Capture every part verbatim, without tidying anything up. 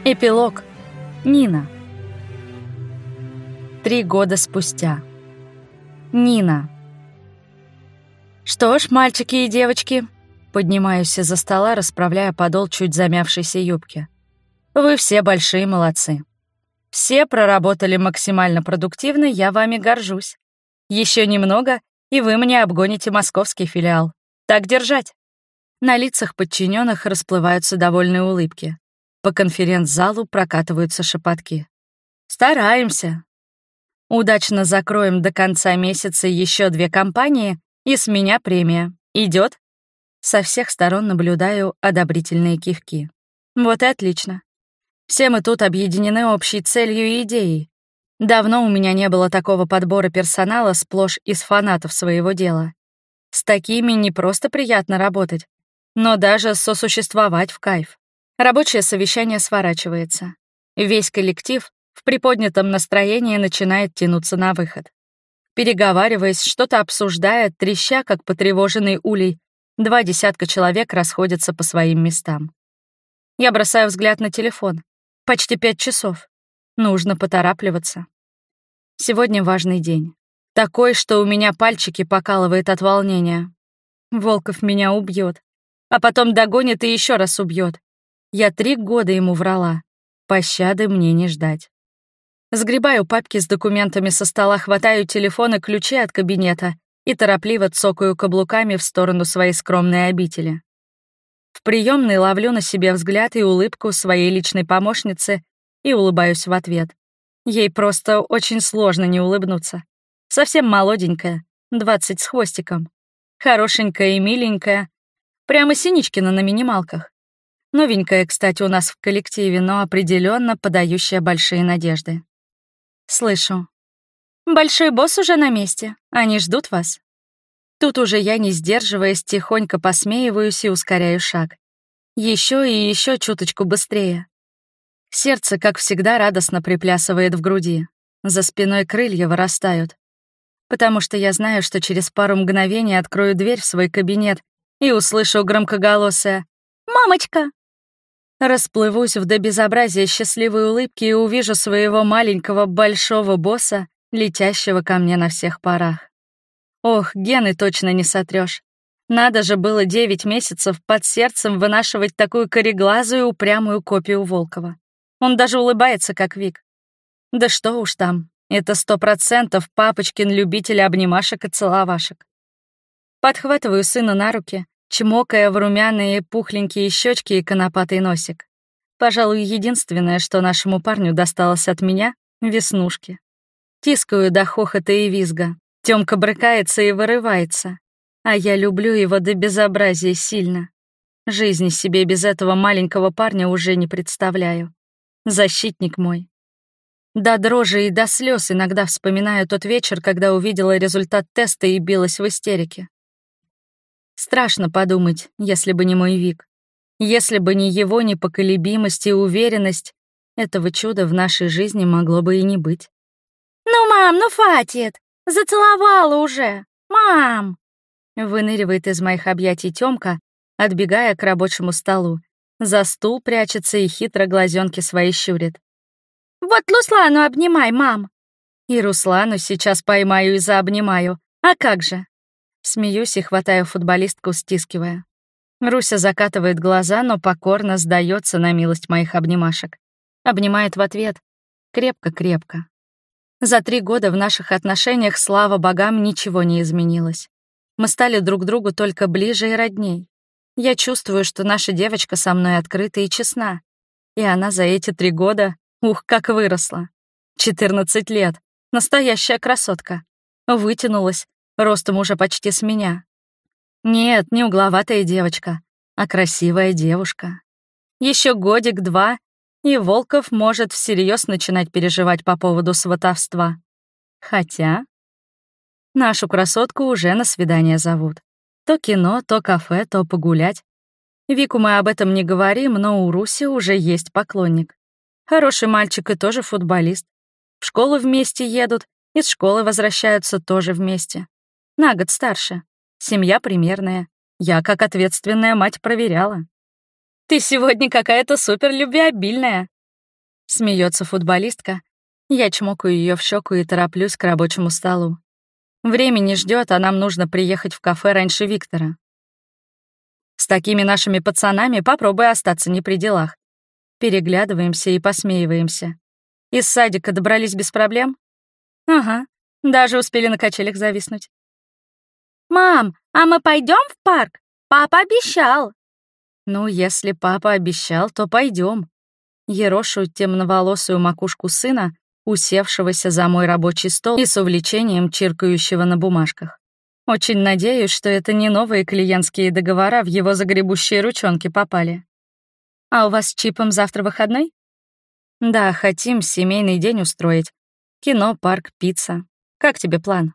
Эпилог. Нина. Три года спустя. Нина. Что ж, мальчики и девочки, поднимаюсь из-за стола, расправляя подол чуть замявшейся юбки. Вы все большие молодцы. Все проработали максимально продуктивно, я вами горжусь. Еще немного, и вы мне обгоните московский филиал. Так держать. На лицах подчиненных расплываются довольные улыбки. По конференц-залу прокатываются шепотки. Стараемся. Удачно закроем до конца месяца еще две компании, и с меня премия. Идет? Со всех сторон наблюдаю одобрительные кивки. Вот и отлично. Все мы тут объединены общей целью и идеей. Давно у меня не было такого подбора персонала сплошь из фанатов своего дела. С такими не просто приятно работать, но даже сосуществовать в кайф. Рабочее совещание сворачивается. Весь коллектив в приподнятом настроении начинает тянуться на выход. Переговариваясь, что-то обсуждая, треща, как потревоженный улей, два десятка человек расходятся по своим местам. Я бросаю взгляд на телефон. Почти пять часов. Нужно поторапливаться. Сегодня важный день. Такой, что у меня пальчики покалывает от волнения. Волков меня убьет, а потом догонит и еще раз убьет. Я три года ему врала. Пощады мне не ждать. Сгребаю папки с документами со стола, хватаю телефон и ключи от кабинета и торопливо цокаю каблуками в сторону своей скромной обители. В приемной ловлю на себе взгляд и улыбку своей личной помощницы и улыбаюсь в ответ. Ей просто очень сложно не улыбнуться. Совсем молоденькая, двадцать с хвостиком. Хорошенькая и миленькая. Прямо Синичкина на минималках. Новенькая, кстати, у нас в коллективе, но определенно подающая большие надежды. Слышу. Большой босс уже на месте. Они ждут вас. Тут уже я, не сдерживаясь, тихонько посмеиваюсь и ускоряю шаг. Еще и еще чуточку быстрее. Сердце, как всегда, радостно приплясывает в груди. За спиной крылья вырастают. Потому что я знаю, что через пару мгновений открою дверь в свой кабинет и услышу громкоголосое «Мамочка!». Расплывусь в до безобразия счастливой улыбки и увижу своего маленького большого босса, летящего ко мне на всех парах. Ох, гены точно не сотрёшь. Надо же было девять месяцев под сердцем вынашивать такую кореглазую упрямую копию Волкова. Он даже улыбается, как Вик. Да что уж там, это сто процентов папочкин любитель обнимашек и целовашек. Подхватываю сына на руки, чмокая в румяные пухленькие щечки и конопатый носик. Пожалуй, единственное, что нашему парню досталось от меня — веснушки. Тискаю до хохота и визга. Тёмка брыкается и вырывается. А я люблю его до безобразия сильно. Жизни себе без этого маленького парня уже не представляю. Защитник мой. До дрожи и до слез иногда вспоминаю тот вечер, когда увидела результат теста и билась в истерике. Страшно подумать, если бы не мой Вик. Если бы не его непоколебимость и уверенность, этого чуда в нашей жизни могло бы и не быть. «Ну, мам, ну хватит! Зацеловала уже! Мам!» Выныривает из моих объятий Тёмка, отбегая к рабочему столу. За стул прячется и хитро глазенки свои щурит. «Вот Руслану обнимай, мам!» И Руслану сейчас поймаю и заобнимаю. А как же? Смеюсь и хватаю футболистку, стискивая. Руся закатывает глаза, но покорно сдается на милость моих обнимашек. Обнимает в ответ. Крепко-крепко. За три года в наших отношениях, слава богам, ничего не изменилось. Мы стали друг другу только ближе и родней. Я чувствую, что наша девочка со мной открыта и честна. И она за эти три года, ух, как выросла. четырнадцать лет. Настоящая красотка. Вытянулась. Ростом уже почти с меня. Нет, не угловатая девочка, а красивая девушка. Еще годик-два, и Волков может всерьез начинать переживать по поводу сватовства. Хотя нашу красотку уже на свидание зовут. То кино, то кафе, то погулять. Вику мы об этом не говорим, но у Руси уже есть поклонник. Хороший мальчик и тоже футболист. В школу вместе едут, из школы возвращаются тоже вместе. На год старше. Семья примерная. Я, как ответственная мать, проверяла. «Ты сегодня какая-то суперлюбвеобильная», Смеется футболистка. Я чмокаю ее в щеку и тороплюсь к рабочему столу. Время не ждет, а нам нужно приехать в кафе раньше Виктора. С такими нашими пацанами попробуй остаться не при делах. Переглядываемся и посмеиваемся. Из садика добрались без проблем? Ага, даже успели на качелях зависнуть. «Мам, а мы пойдем в парк? Папа обещал». Ну, если папа обещал, то пойдем. Ерошу темноволосую макушку сына, усевшегося за мой рабочий стол и с увлечением чиркающего на бумажках. Очень надеюсь, что это не новые клиентские договора в его загребущие ручонки попали. А у вас с Чипом завтра выходной? Да, хотим семейный день устроить. Кино, парк, пицца. Как тебе план?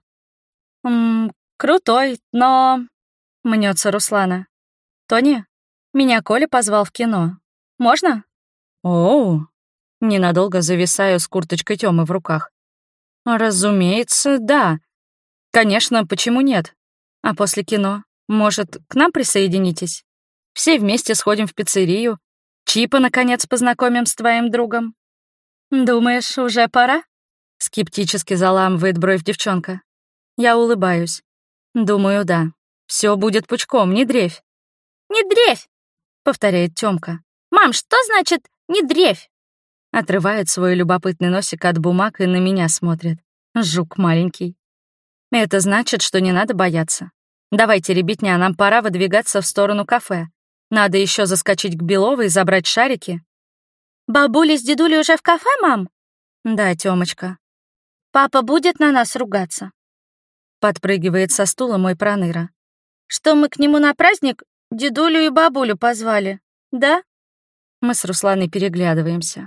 Ммм, крутой, но... Мнется Руслана. Тони, меня Коля позвал в кино. Можно? Оу. Ненадолго зависаю с курточкой Тёмы в руках. Разумеется, да. Конечно, почему нет? А после кино, может, к нам присоединитесь? Все вместе сходим в пиццерию. Чипа, наконец, познакомим с твоим другом. Думаешь, уже пора? Скептически заламывает бровь девчонка. Я улыбаюсь. Думаю, да. Все будет пучком, не дрейфь. Не дрейфь, повторяет Тёмка. Мам, что значит не дрейфь? Отрывает свой любопытный носик от бумаг и на меня смотрит. Жук маленький. Это значит, что не надо бояться. Давайте, ребятня, нам пора выдвигаться в сторону кафе. Надо еще заскочить к Беловой и забрать шарики. Бабуля с дедулей уже в кафе, мам? Да, Тёмочка. Папа будет на нас ругаться? Подпрыгивает со стула мой проныра. Что мы к нему на праздник дедулю и бабулю позвали, да? Мы с Русланой переглядываемся.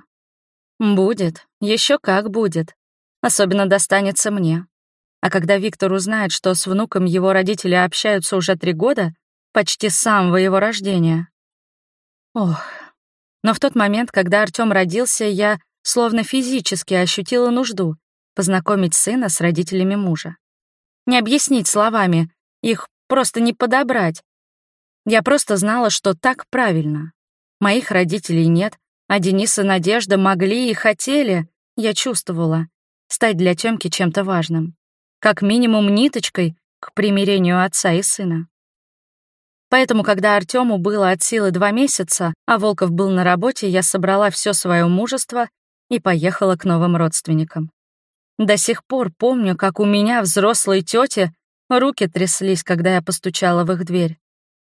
Будет, еще как будет. Особенно достанется мне. А когда Виктор узнает, что с внуком его родители общаются уже три года, почти с самого его рождения. Ох. Но в тот момент, когда Артём родился, я словно физически ощутила нужду познакомить сына с родителями мужа. Не объяснить словами, их просто не подобрать. Я просто знала, что так правильно. Моих родителей нет, а Денис и Надежда могли и хотели, я чувствовала, стать для Тёмки чем-то важным. Как минимум ниточкой к примирению отца и сына. Поэтому, когда Артёму было от силы два месяца, а Волков был на работе, я собрала все свое мужество и поехала к новым родственникам. До сих пор помню, как у меня, взрослой тёти, руки тряслись, когда я постучала в их дверь.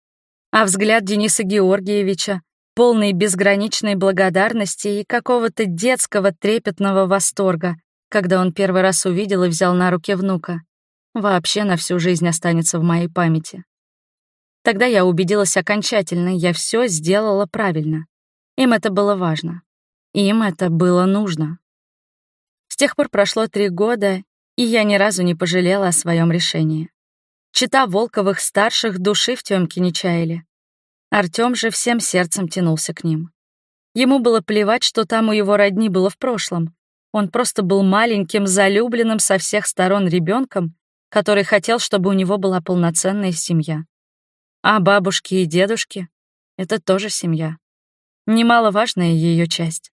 А взгляд Дениса Георгиевича, полный безграничной благодарности и какого-то детского трепетного восторга, когда он первый раз увидел и взял на руки внука, вообще на всю жизнь останется в моей памяти. Тогда я убедилась окончательно, я все сделала правильно. Им это было важно. Им это было нужно. С тех пор прошло три года, и я ни разу не пожалела о своем решении. Чета Волковых старших души в Тёмке не чаяли. Артём же всем сердцем тянулся к ним. Ему было плевать, что там у его родни было в прошлом. Он просто был маленьким, залюбленным со всех сторон ребенком, который хотел, чтобы у него была полноценная семья. А бабушки и дедушки — это тоже семья. Немаловажная ее часть.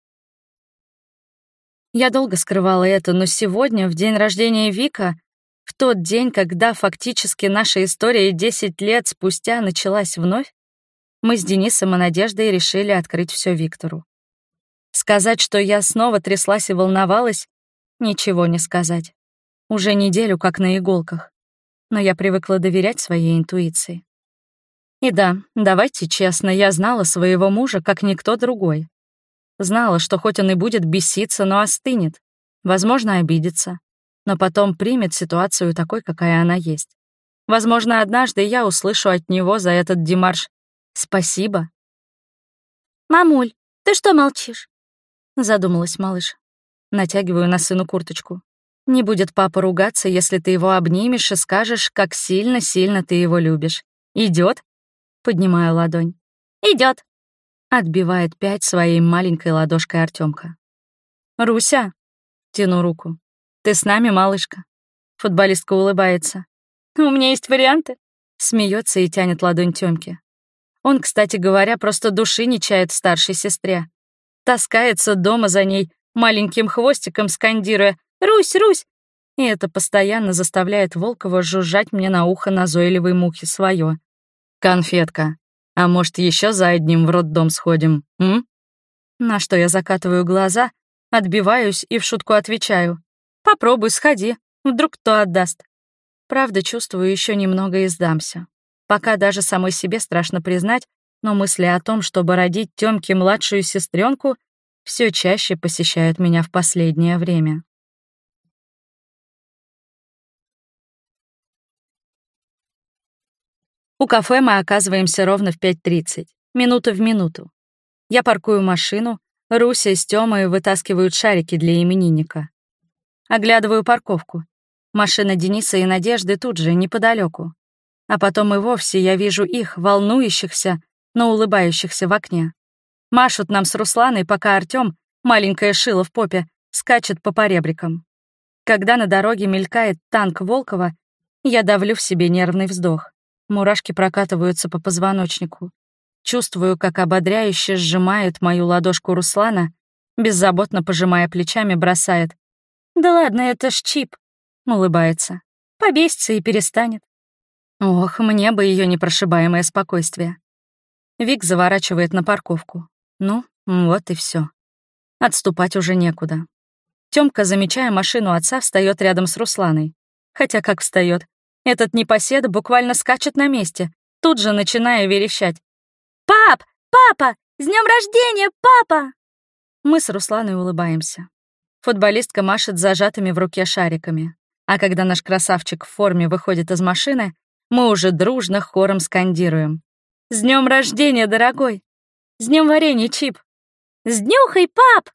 Я долго скрывала это, но сегодня, в день рождения Вика, в тот день, когда фактически наша история десять лет спустя началась вновь, мы с Денисом и Надеждой решили открыть все Виктору. Сказать, что я снова тряслась и волновалась, ничего не сказать. Уже неделю как на иголках. Но я привыкла доверять своей интуиции. И да, давайте честно, я знала своего мужа, как никто другой. Знала, что хоть он и будет беситься, но остынет, возможно, обидится, но потом примет ситуацию такой, какая она есть. Возможно, однажды я услышу от него за этот демарш «спасибо». «Мамуль, ты что молчишь?» — задумалась малыш. Натягиваю на сыну курточку. «Не будет папа ругаться, если ты его обнимешь и скажешь, как сильно-сильно ты его любишь. Идёт?» — поднимаю ладонь. «Идёт», — отбивает пять своей маленькой ладошкой Артёмка. «Руся!» — тяну руку. «Ты с нами, малышка?» Футболистка улыбается. «У меня есть варианты?» Смеется и тянет ладонь Тёмке. Он, кстати говоря, просто души не чает в старшей сестре. таскается дома за ней, маленьким хвостиком скандируя «Русь, Русь!». И это постоянно заставляет Волкова жужжать мне на ухо назойливой мухи свое. «Конфетка, а может, еще за одним в роддом сходим, м?» На что я закатываю глаза, отбиваюсь и в шутку отвечаю: «Попробуй, сходи, вдруг кто отдаст». Правда, чувствую, еще немного и сдамся. Пока даже самой себе страшно признать, но мысли о том, чтобы родить Тёмке младшую сестренку, все чаще посещают меня в последнее время. У кафе мы оказываемся ровно в пять тридцать, минута в минуту. Я паркую машину, Руся с Тёмой вытаскивают шарики для именинника. Оглядываю парковку. Машина Дениса и Надежды тут же, неподалеку. А потом и вовсе я вижу их, волнующихся, но улыбающихся в окне. Машут нам с Русланой, пока Артём, маленькое шило в попе, скачет по поребрикам. Когда на дороге мелькает танк Волкова, я давлю в себе нервный вздох. Мурашки прокатываются по позвоночнику. Чувствую, как ободряюще сжимает мою ладошку Руслана, беззаботно пожимая плечами, бросает: «Да ладно, это ж чип», улыбается. «Побесится и перестанет». Ох, мне бы ее непрошибаемое спокойствие. Вик заворачивает на парковку. Ну, вот и все. Отступать уже некуда. Тёмка, замечая машину отца, встает рядом с Русланой. Хотя как встает? Этот непоседа буквально скачет на месте, тут же начиная верещать: «Пап! Папа! С днем рождения, папа!» Мы с Русланой улыбаемся. Футболистка машет зажатыми в руке шариками. А когда наш красавчик в форме выходит из машины, мы уже дружно хором скандируем: «С днем рождения, дорогой! С днем варенья, Чип! С днюхой, пап!»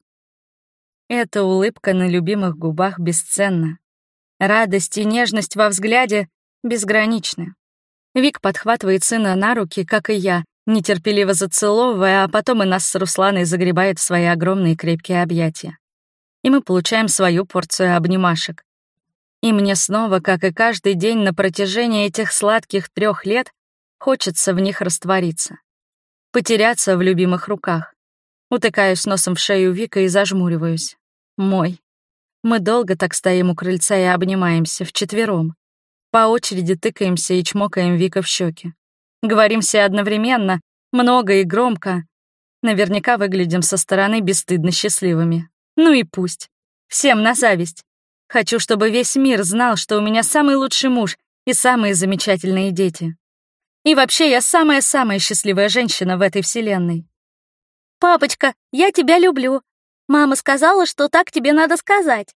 Эта улыбка на любимых губах бесценна. Радость и нежность во взгляде безграничны. Вик подхватывает сына на руки, как и я, нетерпеливо зацеловывая, а потом и нас с Русланой загребает в свои огромные крепкие объятия. И мы получаем свою порцию обнимашек. И мне снова, как и каждый день на протяжении этих сладких трех лет, хочется в них раствориться. Потеряться в любимых руках. Утыкаюсь носом в шею Вика и зажмуриваюсь. Мой. Мы долго так стоим у крыльца и обнимаемся, вчетвером. По очереди тыкаемся и чмокаем Вика в щеки. Говорим все одновременно, много и громко. Наверняка выглядим со стороны бесстыдно счастливыми. Ну и пусть. Всем на зависть. Хочу, чтобы весь мир знал, что у меня самый лучший муж и самые замечательные дети. И вообще я самая-самая счастливая женщина в этой вселенной. «Папочка, я тебя люблю. Мама сказала, что так тебе надо сказать».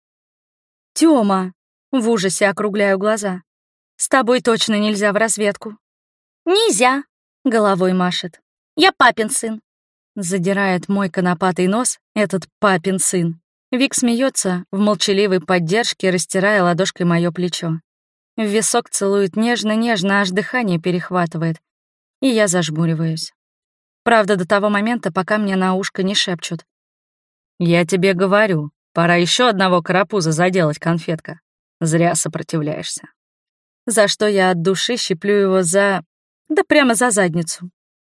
«Тёма», — в ужасе округляю глаза, — «с тобой точно нельзя в разведку». «Нельзя», — головой машет. «Я папин сын». Задирает мой конопатый нос этот папин сын. Вик смеется, в молчаливой поддержке растирая ладошкой мое плечо. В висок целует нежно-нежно, аж дыхание перехватывает. И я зажмуриваюсь. Правда, до того момента, пока мне на ушко не шепчут: «Я тебе говорю, пора еще одного карапуза заделать, конфетка. Зря сопротивляешься». За что я от души щиплю его за... да прямо за задницу.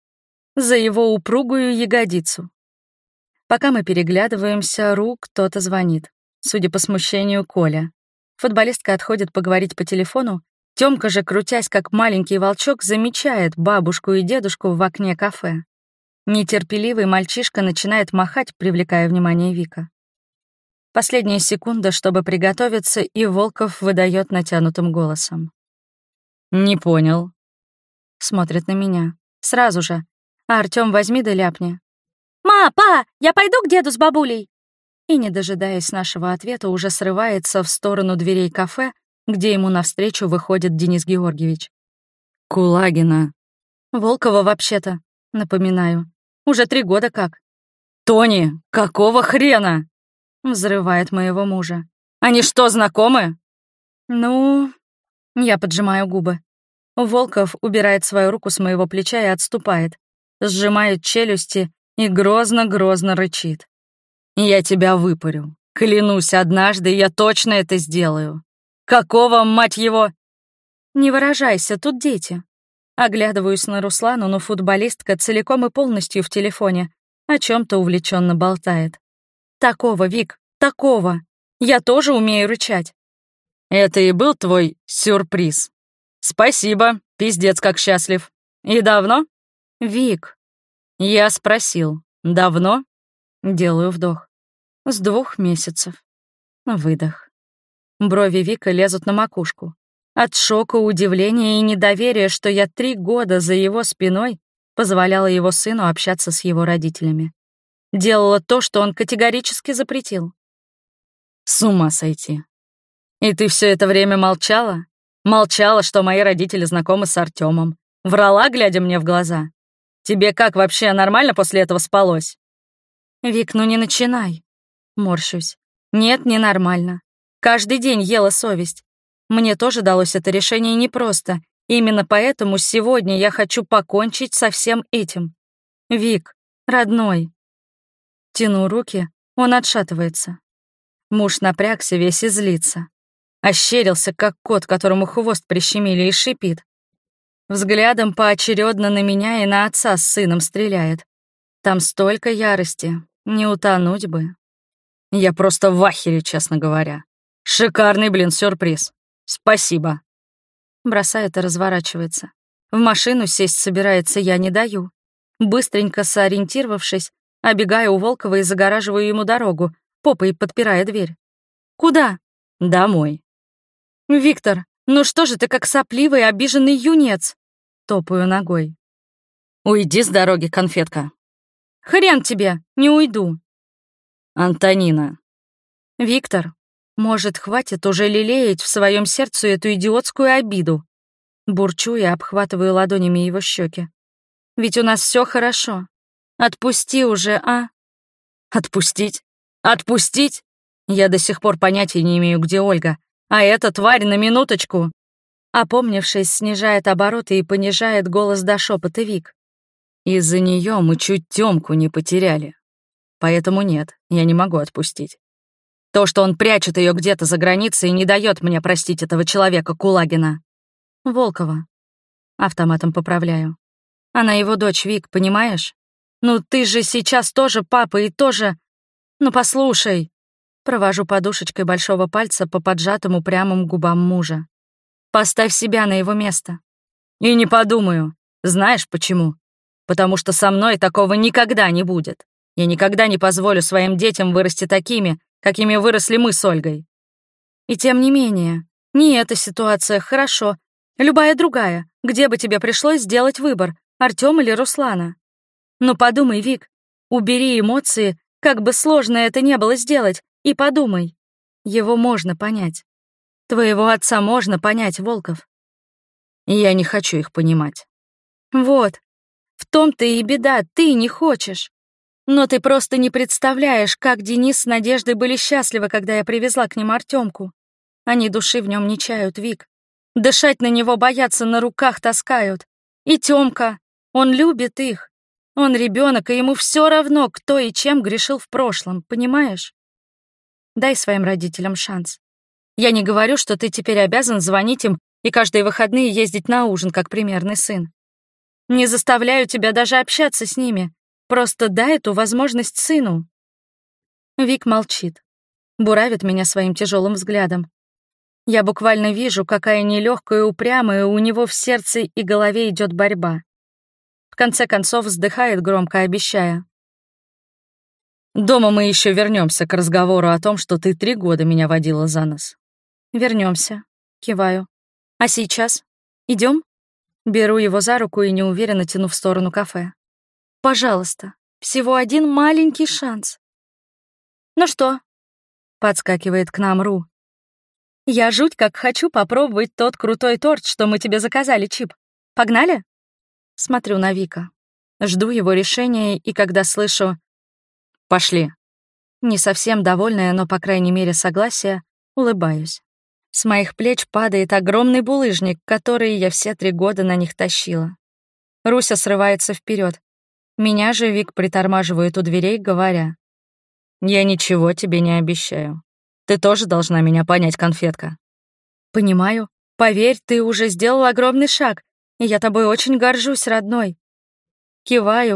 За его упругую ягодицу. Пока мы переглядываемся, Ру кто-то звонит. Судя по смущению, Коля. Футболистка отходит поговорить по телефону. Тёмка же, крутясь как маленький волчок, замечает бабушку и дедушку в окне кафе. Нетерпеливый мальчишка начинает махать, привлекая внимание Вика. Последняя секунда, чтобы приготовиться, и Волков выдает натянутым голосом: «Не понял». Смотрит на меня. Сразу же. А Артём возьми да ляпни: «Ма, па, я пойду к деду с бабулей». И, не дожидаясь нашего ответа, уже срывается в сторону дверей кафе, где ему навстречу выходит Денис Георгиевич. «Кулагина». «Волкова вообще-то», напоминаю. Уже три года как. «Тони, какого хрена?» Взрывает моего мужа. «Они что, знакомы?» «Ну...» Я поджимаю губы. Волков убирает свою руку с моего плеча и отступает, сжимает челюсти и грозно-грозно рычит. «Я тебя выпарю. Клянусь, однажды я точно это сделаю. Какого, мать его...» «Не выражайся, тут дети». Оглядываюсь на Руслану, но футболистка целиком и полностью в телефоне. о чем-то увлеченно болтает. Такого, Вик, такого. Я тоже умею рычать. Это и был твой сюрприз. Спасибо, пиздец как счастлив. И давно? Вик. Я спросил, давно? Делаю вдох. С двух месяцев. Выдох. Брови Вика лезут на макушку. От шока, удивления и недоверия, что я три года за его спиной позволяла его сыну общаться с его родителями. Делала то, что он категорически запретил. С ума сойти. И ты все это время молчала? Молчала, что мои родители знакомы с Артемом. Врала, глядя мне в глаза. Тебе как вообще нормально после этого спалось? Вик, ну не начинай. Морщусь. Нет, ненормально. Каждый день ела совесть. Мне тоже далось это решение непросто. Именно поэтому сегодня я хочу покончить со всем этим. Вик, родной. Тяну руки, он отшатывается. Муж напрягся, весь и злится. Ощерился, как кот, которому хвост прищемили, и шипит. Взглядом поочередно на меня и на отца с сыном стреляет. Там столько ярости, не утонуть бы. Я просто в ахере, честно говоря. Шикарный, блин, сюрприз. Спасибо. Бросает и разворачивается. В машину сесть собирается, я не даю. Быстренько сориентировавшись, обегаю у Волкова и загораживаю ему дорогу, попой подпирая дверь. Куда? Домой. Виктор, ну что же ты как сопливый, обиженный юнец? Топаю ногой. Уйди с дороги, конфетка. Хрен тебе, не уйду. Антонина. Виктор, может, хватит уже лелеять в своем сердце эту идиотскую обиду? Бурчу и обхватываю ладонями его щеки. Ведь у нас все хорошо. Отпусти уже, а? Отпустить? Отпустить? Я до сих пор понятия не имею, где Ольга. А эта тварь на минуточку. Опомнившись, снижает обороты и понижает голос до шепота Вик. Из-за нее мы чуть Тёмку не потеряли. Поэтому нет, я не могу отпустить. То, что он прячет ее где-то за границей, не дает мне простить этого человека, Кулагина. Волкова. Автоматом поправляю. Она его дочь, Вик, понимаешь? Ну ты же сейчас тоже папа и тоже... Ну послушай. Провожу подушечкой большого пальца по поджатым упрямым губам мужа. Поставь себя на его место. И не подумаю. Знаешь почему? Потому что со мной такого никогда не будет. Я никогда не позволю своим детям вырасти такими, какими выросли мы с Ольгой. И тем не менее, не эта ситуация, хорошо. Любая другая, где бы тебе пришлось сделать выбор, Артём или Руслана. Но подумай, Вик, убери эмоции, как бы сложно это не было сделать, и подумай. Его можно понять. Твоего отца можно понять, Волков. Я не хочу их понимать. Вот. В том-то и беда, ты не хочешь. Но ты просто не представляешь, как Денис с Надеждой были счастливы, когда я привезла к ним Артёмку. Они души в нем не чают, Вик. Дышать на него боятся, на руках таскают. И Тёмка, он любит их. Он ребенок, и ему все равно, кто и чем грешил в прошлом, понимаешь? Дай своим родителям шанс. Я не говорю, что ты теперь обязан звонить им и каждые выходные ездить на ужин, как примерный сын. Не заставляю тебя даже общаться с ними. Просто дай эту возможность сыну. Вик молчит, буравит меня своим тяжелым взглядом. Я буквально вижу, какая нелегкая и упрямая у него в сердце и голове идет борьба. В конце концов вздыхает, громко обещая. Дома мы еще вернемся к разговору о том, что ты три года меня водила за нос. Вернемся, киваю. А сейчас? Идем? Беру его за руку и неуверенно тяну в сторону кафе. Пожалуйста, всего один маленький шанс. Ну что? Подскакивает к нам Ру. Я жуть как хочу попробовать тот крутой торт, что мы тебе заказали, Чип. Погнали? Смотрю на Вика. Жду его решения, и когда слышу «пошли», не совсем довольная, но, по крайней мере, согласия, улыбаюсь. С моих плеч падает огромный булыжник, который я все три года на них тащила. Руся срывается вперед. Меня же Вик притормаживает у дверей, говоря: «Я ничего тебе не обещаю. Ты тоже должна меня понять, конфетка». «Понимаю. Поверь, ты уже сделал огромный шаг, и я тобой очень горжусь, родной». Киваю,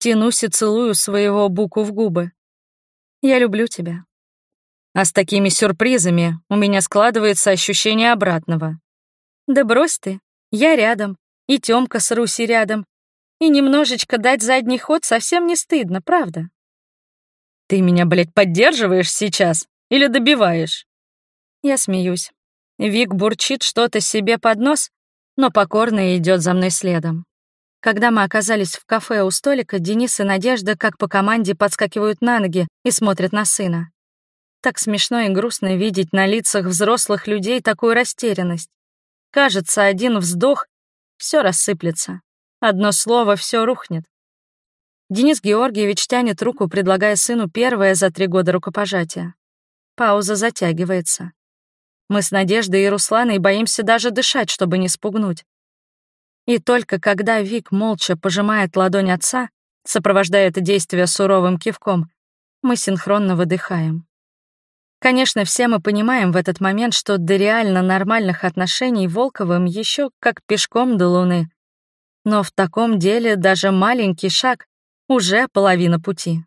тянусь и целую своего Буку в губы. Я люблю тебя. А с такими сюрпризами у меня складывается ощущение обратного. Да брось ты, я рядом, и Тёмка с Русей рядом. И немножечко дать задний ход совсем не стыдно, правда? Ты меня, блядь, поддерживаешь сейчас или добиваешь? Я смеюсь. Вик бурчит что-то себе под нос, но покорно идет за мной следом. Когда мы оказались в кафе у столика, Денис и Надежда как по команде подскакивают на ноги и смотрят на сына. Так смешно и грустно видеть на лицах взрослых людей такую растерянность. Кажется, один вздох — все рассыплется. Одно слово — все рухнет. Денис Георгиевич тянет руку, предлагая сыну первое за три года рукопожатие. Пауза затягивается. Мы с Надеждой и Русланой боимся даже дышать, чтобы не спугнуть. И только когда Вик молча пожимает ладонь отца, сопровождая это действие суровым кивком, мы синхронно выдыхаем. Конечно, все мы понимаем в этот момент, что до реально нормальных отношений Волковым еще как пешком до Луны. Но в таком деле даже маленький шаг — уже половина пути.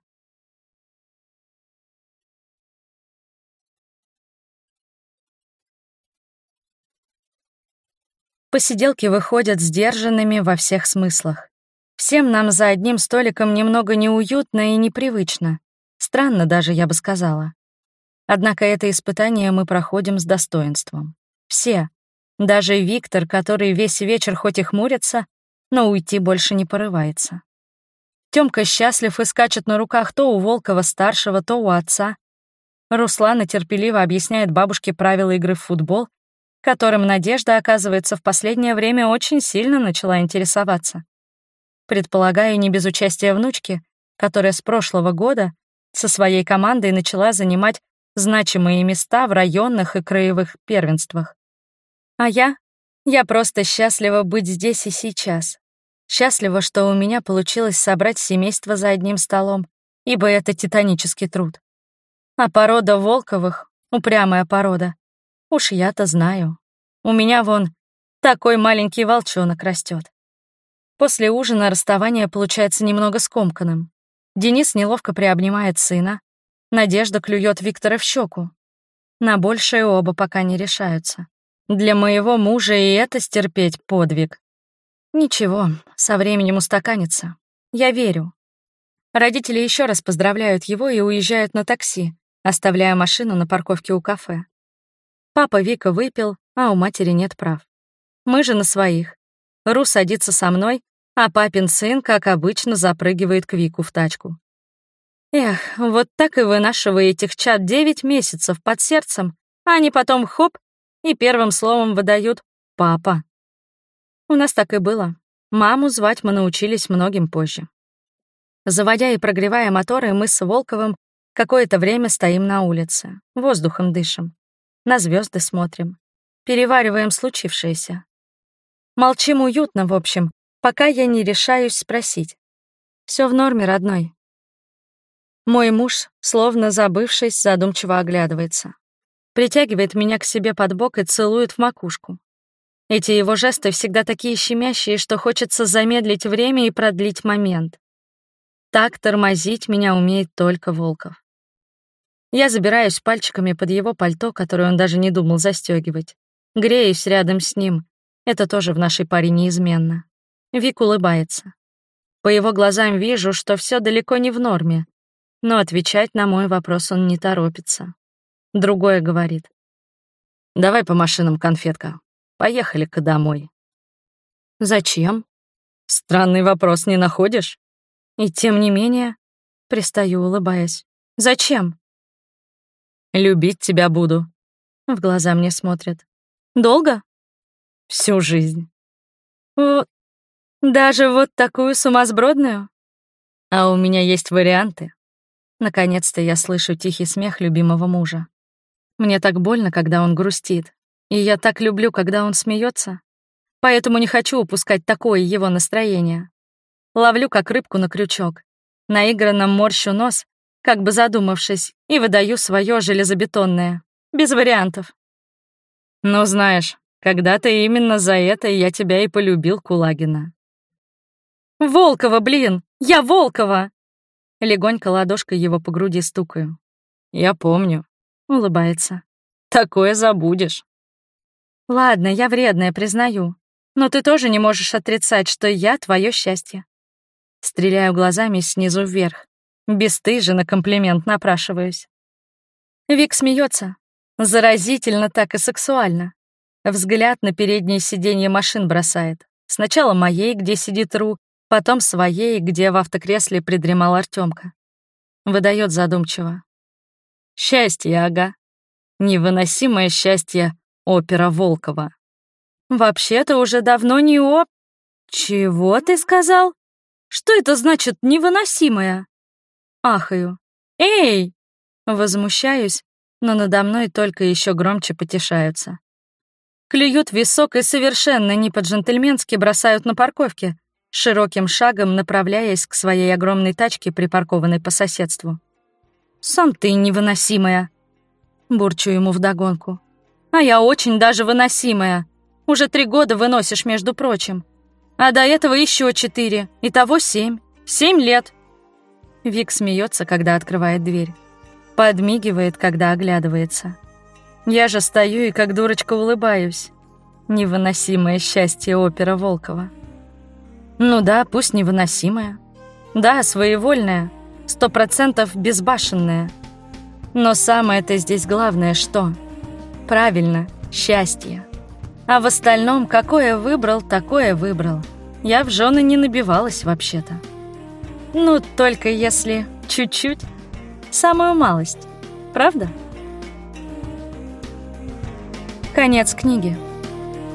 Посиделки выходят сдержанными во всех смыслах. Всем нам за одним столиком немного неуютно и непривычно. Странно даже, я бы сказала. Однако это испытание мы проходим с достоинством. Все. Даже Виктор, который весь вечер хоть и хмурится, но уйти больше не порывается. Тёмка счастлив и скачет на руках то у Волкова-старшего, то у отца. Руслана терпеливо объясняет бабушке правила игры в футбол, которым Надежда, оказывается, в последнее время очень сильно начала интересоваться. Предполагаю, не без участия внучки, которая с прошлого года со своей командой начала занимать значимые места в районных и краевых первенствах. А я? Я просто счастлива быть здесь и сейчас. Счастлива, что у меня получилось собрать семейство за одним столом, ибо это титанический труд. А порода Волковых — упрямая порода. Уж я-то знаю. У меня вон такой маленький волчонок растет. После ужина расставание получается немного скомканным. Денис неловко приобнимает сына. Надежда клюет Виктора в щеку. На большее оба пока не решаются. Для моего мужа и это стерпеть подвиг. Ничего, со временем устаканится. Я верю. Родители еще раз поздравляют его и уезжают на такси, оставляя машину на парковке у кафе. Папа Вика выпил, а у матери нет прав. Мы же на своих. Ру садится со мной, а папин сын, как обычно, запрыгивает к Вику в тачку. Эх, вот так и вынашивая этих чад девять месяцев под сердцем, а они потом хоп, и первым словом выдают «папа». У нас так и было. Маму звать мы научились многим позже. Заводя и прогревая моторы, мы с Волковым какое-то время стоим на улице, воздухом дышим, на звезды смотрим, перевариваем случившееся. Молчим уютно, в общем, пока я не решаюсь спросить. Все в норме, родной. Мой муж, словно забывшись, задумчиво оглядывается. Притягивает меня к себе под бок и целует в макушку. Эти его жесты всегда такие щемящие, что хочется замедлить время и продлить момент. Так тормозить меня умеет только Волков. Я забираюсь пальчиками под его пальто, которое он даже не думал застегивать. Греюсь рядом с ним. Это тоже в нашей паре неизменно. Вик улыбается. По его глазам вижу, что все далеко не в норме, но отвечать на мой вопрос он не торопится. Другое говорит. «Давай по машинам, конфетка. Поехали-ка домой». «Зачем?» «Странный вопрос, не находишь?» «И тем не менее...» Пристаю, улыбаясь. «Зачем?» «Любить тебя буду». В глаза мне смотрят. «Долго?» «Всю жизнь». «Вот... Даже вот такую сумасбродную?» «А у меня есть варианты». Наконец-то я слышу тихий смех любимого мужа. Мне так больно, когда он грустит, и я так люблю, когда он смеется, поэтому не хочу упускать такое его настроение. Ловлю как рыбку на крючок, наигранно морщу нос, как бы задумавшись, и выдаю свое железобетонное, без вариантов. «Ну, знаешь, когда-то именно за это я тебя и полюбил, Кулагина». «Волкова, блин! Я Волкова!» Легонько ладошкой его по груди стукаю. «Я помню», — улыбается. «Такое забудешь». «Ладно, я вредная, признаю. Но ты тоже не можешь отрицать, что я твое счастье». Стреляю глазами снизу вверх. Бесстыже на комплимент напрашиваюсь. Вик смеется. Заразительно так и сексуально. Взгляд на переднее сиденье машин бросает. Сначала моей, где сидит Ру, потом своей, где в автокресле придремал Артёмка. Выдает задумчиво. «Счастье, ага. Невыносимое счастье опера Волкова». «Вообще-то уже давно не оп...» «Чего ты сказал? Что это значит невыносимое?» Ахаю. «Эй!» Возмущаюсь, но надо мной только еще громче потешаются. Клюют висок и совершенно не по-джентльменски бросают на парковке, широким шагом направляясь к своей огромной тачке, припаркованной по соседству. «Сам ты невыносимая!» Бурчу ему вдогонку. «А я очень даже выносимая. Уже три года выносишь, между прочим. А до этого еще четыре. Итого семь. Семь лет!» Вик смеется, когда открывает дверь. Подмигивает, когда оглядывается. Я же стою и как дурочка улыбаюсь. Невыносимое счастье опера Волкова. Ну да, пусть невыносимое. Да, своевольное. Сто процентов безбашенное. Но самое-то здесь главное что? Правильно, счастье. А в остальном, какое выбрал, такое выбрал. Я в жены не набивалась вообще-то. Ну, только если чуть-чуть. Самую малость. Правда? Конец книги.